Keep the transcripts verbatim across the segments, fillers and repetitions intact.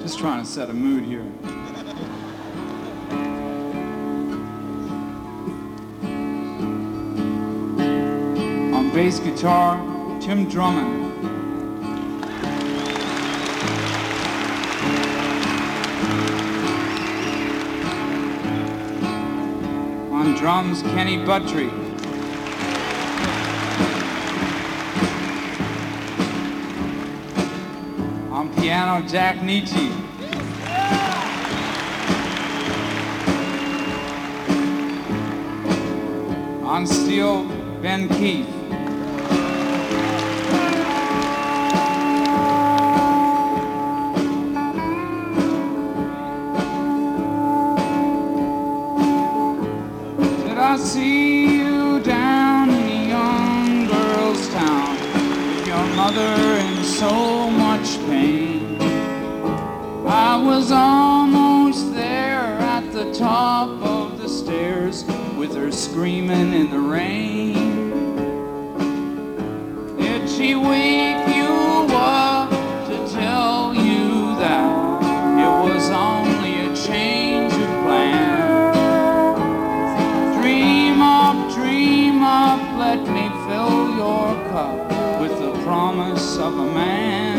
Just trying to set a mood here. On bass guitar, Tim Drummond. On drums, Kenny Buttry. On piano, Jack Nietzsche. On steel, Ben Keith. Did I see you down in the young girl's town with your mother in so much pain? I was almost there at the top of the stairs with her screaming in the rain. Did she wake you up to tell you that it was only a change of plan? Dream up, dream up, let me fill your cup with the promise of a man.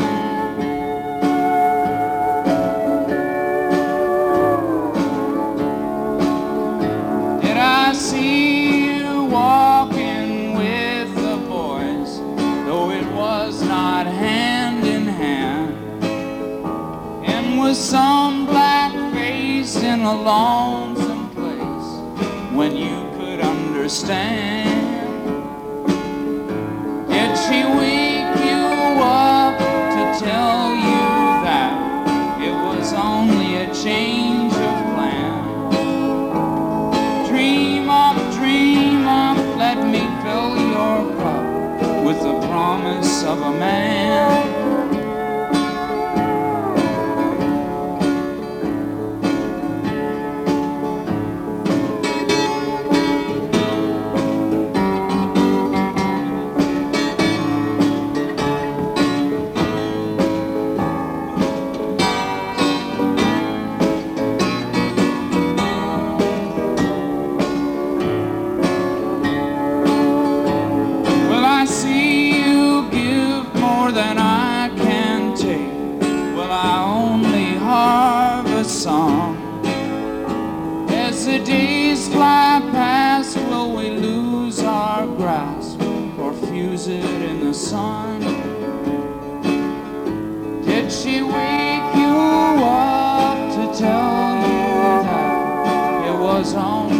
I see you walking with the boys, though it was not hand in hand, and with some black face in a lonesome place when you could understand. Did she wake you up to tell you that it was only a change of plan? Dream up, dream up, let me fill your cup with the promise of a man. Than I can take. Well, I only harvest song. As the days fly past, will we lose our grasp or fuse it in the sun? Did she wake you up to tell you that it was only